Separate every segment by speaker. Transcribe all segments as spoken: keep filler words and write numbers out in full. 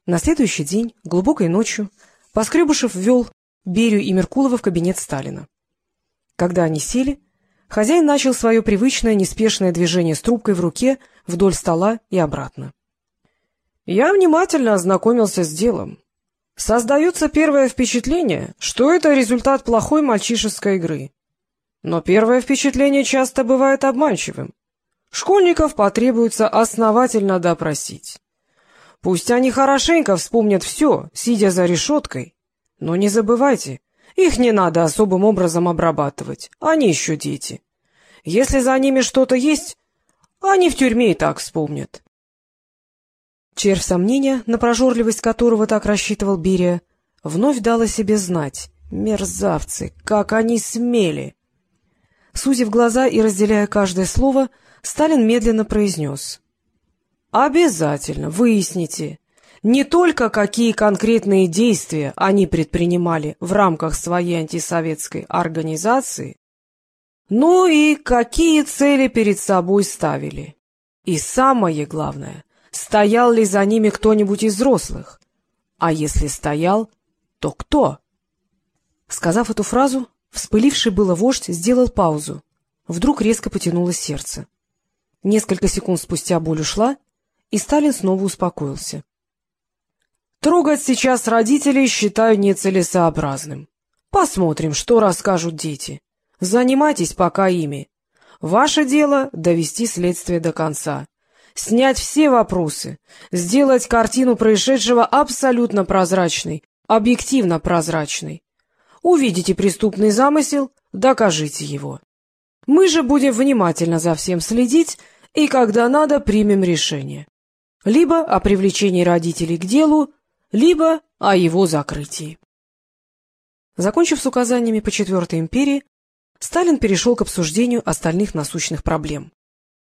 Speaker 1: На следующий день, глубокой ночью, Поскребышев ввел Берию и Меркулова в кабинет Сталина. Когда они сели, хозяин начал свое привычное неспешное движение с трубкой в руке вдоль стола и обратно. — Я внимательно ознакомился с делом. Создается первое впечатление, что это результат плохой мальчишеской игры. Но первое впечатление часто бывает обманчивым. Школьников потребуется основательно допросить. Пусть они хорошенько вспомнят все, сидя за решеткой, но не забывайте, их не надо особым образом обрабатывать, они еще дети. Если за ними что-то есть, они в тюрьме и так вспомнят. Червь сомнения, на прожорливость которого так рассчитывал Берия, вновь дал о себе знать. Мерзавцы, как они смели! Сузив глаза и разделяя каждое слово, Сталин медленно произнес: «Обязательно выясните не только, какие конкретные действия они предпринимали в рамках своей антисоветской организации, но и какие цели перед собой ставили. И самое главное, стоял ли за ними кто-нибудь из взрослых? А если стоял, то кто?» Сказав эту фразу, вспыливший было вождь сделал паузу. Вдруг резко потянулось сердце. Несколько секунд спустя боль ушла, и Сталин снова успокоился. «Трогать сейчас родителей считаю нецелесообразным. Посмотрим, что расскажут дети. Занимайтесь пока ими. Ваше дело — довести следствие до конца, снять все вопросы, сделать картину происшедшего абсолютно прозрачной, объективно прозрачной. Увидите преступный замысел, докажите его. Мы же будем внимательно за всем следить и, когда надо, примем решение. Либо о привлечении родителей к делу, либо о его закрытии». Закончив с указаниями по Четвертой империи, Сталин перешел к обсуждению остальных насущных проблем.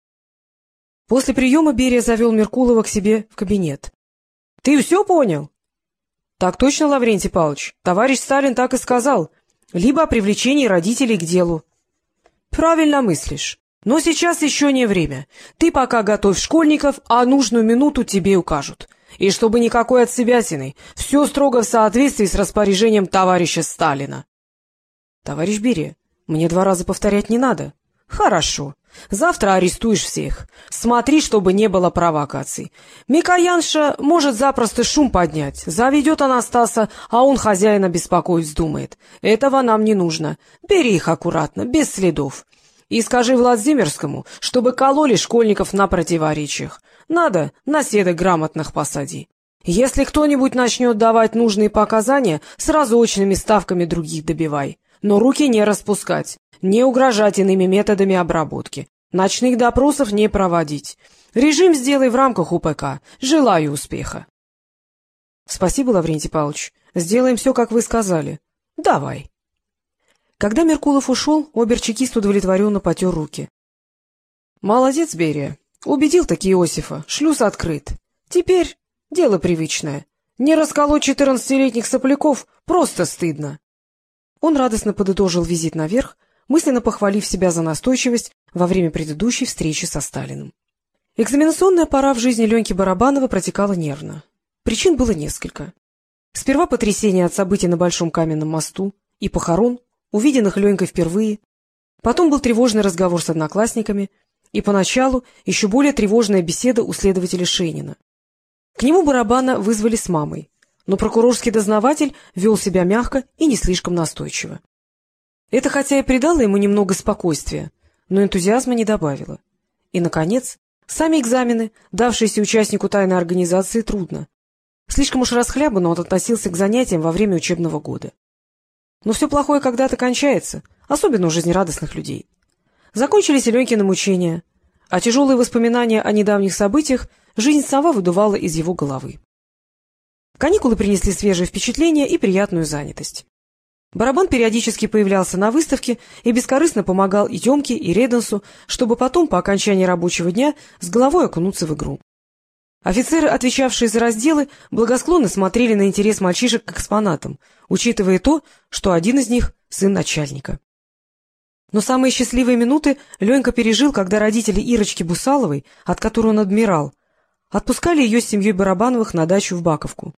Speaker 1: После приема Берия завел Меркулова к себе в кабинет. — Ты все понял? — Так точно, Лаврентий Павлович. Товарищ Сталин так и сказал. Либо о привлечении родителей к делу. — Правильно мыслишь. Но сейчас еще не время. Ты пока готовь школьников, а нужную минуту тебе укажут. И чтобы никакой отсебятины, все строго в соответствии с распоряжением товарища Сталина. — Товарищ Берия, мне два раза повторять не надо. — Хорошо. Завтра арестуешь всех. Смотри, чтобы не было провокаций. Микоянша может запросто шум поднять. Заведет Анастаса, а он хозяина беспокоить вздумает. Этого нам не нужно. Бери их аккуратно, без следов. И скажи Владимирскому, чтобы кололи школьников на противоречиях. Надо, наседок грамотных посади. Если кто-нибудь начнет давать нужные показания, сразу очными ставками других добивай. Но руки не распускать, не угрожать иными методами обработки, ночных допросов не проводить. Режим сделай в рамках УПК. Желаю успеха. — Спасибо, Лаврентий Павлович. Сделаем все, как вы сказали. — Давай. Когда Меркулов ушел, обер-чекист удовлетворенно потер руки. — Молодец, Берия. Убедил-таки Иосифа. Шлюз открыт. Теперь дело привычное. Не расколоть четырнадцатилетних сопляков просто стыдно. Он радостно подытожил визит наверх, мысленно похвалив себя за настойчивость во время предыдущей встречи со Сталиным. Экзаменационная пора в жизни Леньки Барабанова протекала нервно. Причин было несколько. Сперва потрясение от событий на Большом каменном мосту и похорон, увиденных Ленькой впервые. Потом был тревожный разговор с одноклассниками, и поначалу еще более тревожная беседа у следователя Шейнина. К нему Барабана вызвали с мамой, но прокурорский дознаватель вел себя мягко и не слишком настойчиво. Это хотя и придало ему немного спокойствия, но энтузиазма не добавило. И, наконец, сами экзамены, давшиеся участнику тайной организации, трудно. Слишком уж расхлябанно он относился к занятиям во время учебного года. Но все плохое когда-то кончается, особенно у жизнерадостных людей. Закончились и Ленькины мучения, а тяжелые воспоминания о недавних событиях жизнь сама выдувала из его головы. Каникулы принесли свежие впечатления и приятную занятость. Барабан периодически появлялся на выставке и бескорыстно помогал и Темке, и Реденсу, чтобы потом, по окончании рабочего дня, с головой окунуться в игру. Офицеры, отвечавшие за разделы, благосклонно смотрели на интерес мальчишек к экспонатам, учитывая то, что один из них — сын начальника. Но самые счастливые минуты Ленька пережил, когда родители Ирочки Бусаловой, от которой он адмирал, отпускали ее с семьей Барабановых на дачу в Баковку.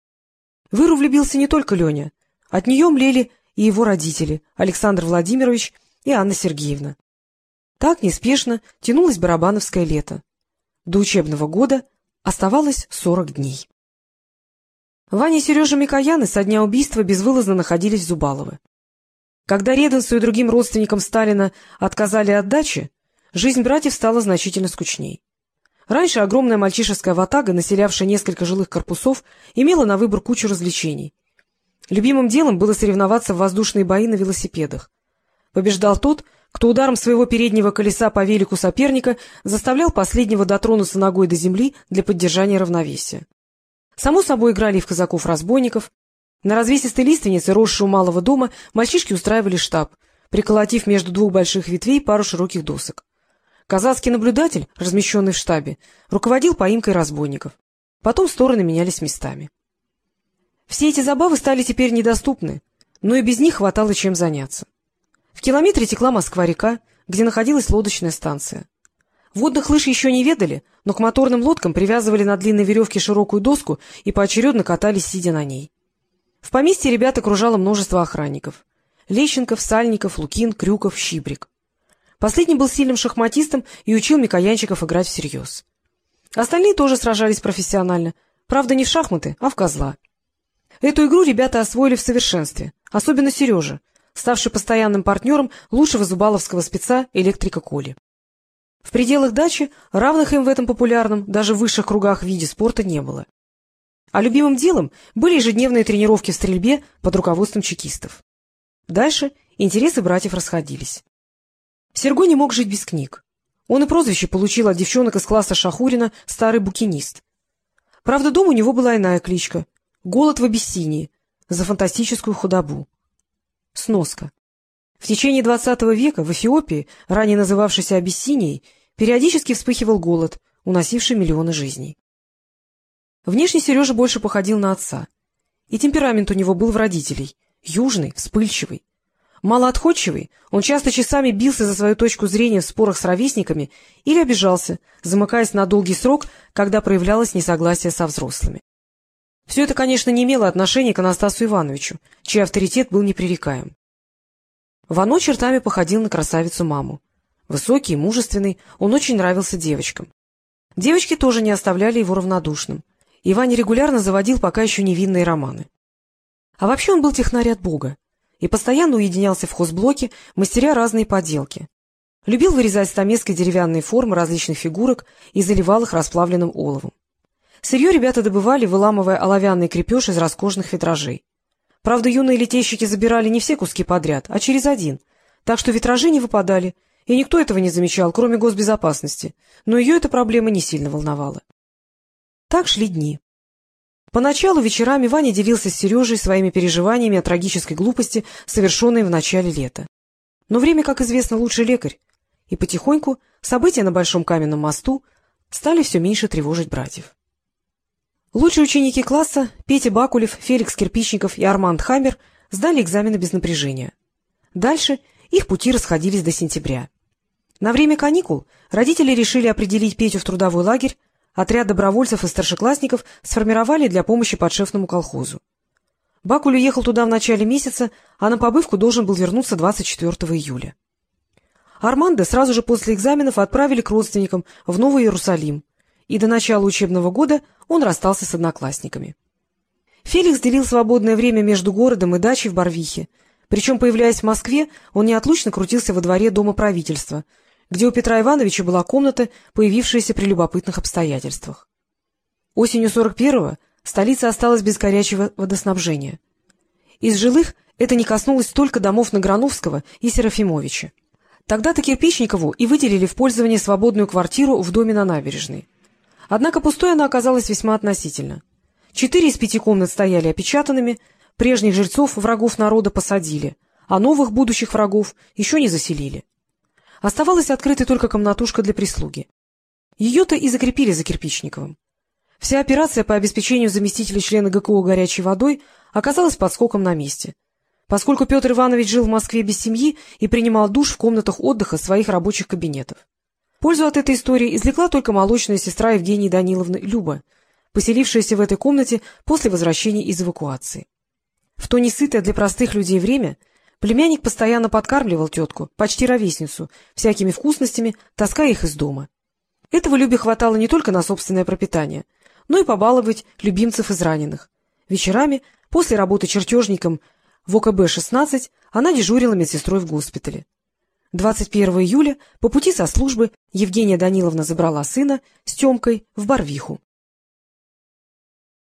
Speaker 1: В Иру влюбился не только Леня. От нее млели и его родители, Александр Владимирович и Анна Сергеевна. Так неспешно тянулось барабановское лето. До учебного года оставалось сорок дней. Ваня и Сережа Микояны со дня убийства безвылазно находились в Зубалово. Когда Реденсу и другим родственникам Сталина отказали от дачи, жизнь братьев стала значительно скучней. Раньше огромная мальчишеская ватага, населявшая несколько жилых корпусов, имела на выбор кучу развлечений. Любимым делом было соревноваться в воздушные бои на велосипедах. Побеждал тот, кто ударом своего переднего колеса по велику соперника заставлял последнего дотронуться ногой до земли для поддержания равновесия. Само собой играли и в казаков-разбойников. На развесистой лиственнице, росшей у малого дома, мальчишки устраивали штаб, приколотив между двух больших ветвей пару широких досок. Казацкий наблюдатель, размещенный в штабе, руководил поимкой разбойников. Потом стороны менялись местами. Все эти забавы стали теперь недоступны, но и без них хватало чем заняться. В километре текла Москва-река, где находилась лодочная станция. Водных лыж еще не ведали, но к моторным лодкам привязывали на длинной веревке широкую доску и поочередно катались, сидя на ней. В поместье ребят окружало множество охранников. Лещенков, Сальников, Лукин, Крюков, Щибрик. Последний был сильным шахматистом и учил микоянчиков играть всерьез. Остальные тоже сражались профессионально, правда, не в шахматы, а в козла. Эту игру ребята освоили в совершенстве, особенно Сережа, ставший постоянным партнером лучшего зубаловского спеца электрика Коли. В пределах дачи равных им в этом популярном, даже в высших кругах виде спорта не было. А любимым делом были ежедневные тренировки в стрельбе под руководством чекистов. Дальше интересы братьев расходились. Серго не мог жить без книг. Он и прозвище получил от девчонок из класса Шахурина «старый букинист». Правда, дома у него была иная кличка — «Голод в Абиссинии» за фантастическую худобу. Сноска. В течение двадцатого века в Эфиопии, ранее называвшейся Абиссинией, периодически вспыхивал голод, уносивший миллионы жизней. Внешне Сережа больше походил на отца. И темперамент у него был в родителей — южный, вспыльчивый. Малоотходчивый, он часто часами бился за свою точку зрения в спорах с ровесниками или обижался, замыкаясь на долгий срок, когда проявлялось несогласие со взрослыми. Все это, конечно, не имело отношения к Анастасу Ивановичу, чей авторитет был непререкаем. Вано чертами походил на красавицу-маму. Высокий и мужественный, он очень нравился девочкам. Девочки тоже не оставляли его равнодушным, и Ваня регулярно заводил пока еще невинные романы. А вообще он был технарь от Бога и постоянно уединялся в хозблоке, мастеря разные поделки. Любил вырезать стамеской деревянные формы различных фигурок и заливал их расплавленным оловом. Сырье ребята добывали, выламывая оловянный крепеж из роскошных витражей. Правда, юные литейщики забирали не все куски подряд, а через один, так что витражи не выпадали, и никто этого не замечал, кроме госбезопасности, но ее эта проблема не сильно волновала. Так шли дни. Поначалу вечерами Ваня делился с Сережей своими переживаниями о трагической глупости, совершенной в начале лета. Но время, как известно, лучший лекарь, и потихоньку события на Большом каменном мосту стали все меньше тревожить братьев. Лучшие ученики класса Петя Бакулев, Феликс Кирпичников и Арманд Хаммер сдали экзамены без напряжения. Дальше их пути расходились до сентября. На время каникул родители решили определить Петю в трудовой лагерь, отряд добровольцев и старшеклассников сформировали для помощи подшефному колхозу. Бакуль уехал туда в начале месяца, а на побывку должен был вернуться двадцать четвёртого июля. Арманда сразу же после экзаменов отправили к родственникам в Новый Иерусалим, и до начала учебного года он расстался с одноклассниками. Феликс делил свободное время между городом и дачей в Барвихе, причем, появляясь в Москве, он неотлучно крутился во дворе Дома правительства, где у Петра Ивановича была комната, появившаяся при любопытных обстоятельствах. Осенью сорок первого столица осталась без горячего водоснабжения. Из жилых это не коснулось только домов на Грановского и Серафимовича. Тогда-то Кирпичникову и выделили в пользование свободную квартиру в доме на набережной. Однако пустой она оказалась весьма относительно. Четыре из пяти комнат стояли опечатанными, прежних жильцов, врагов народа, посадили, а новых будущих врагов еще не заселили. Оставалась открытой только комнатушка для прислуги. Ее-то и закрепили за Кирпичниковым. Вся операция по обеспечению заместителя члена ГКО горячей водой оказалась под скоком на месте, поскольку Петр Иванович жил в Москве без семьи и принимал душ в комнатах отдыха своих рабочих кабинетов. Пользу от этой истории извлекла только молочная сестра Евгении Даниловны Люба, поселившаяся в этой комнате после возвращения из эвакуации. В то несытое для простых людей время племянник постоянно подкармливал тетку, почти ровесницу, всякими вкусностями, таская их из дома. Этого Любе хватало не только на собственное пропитание, но и побаловать любимцев израненных. Вечерами, после работы чертежником в О К Б шестнадцать, она дежурила медсестрой в госпитале. двадцать первого июля по пути со службы Евгения Даниловна забрала сына с Темкой в Барвиху.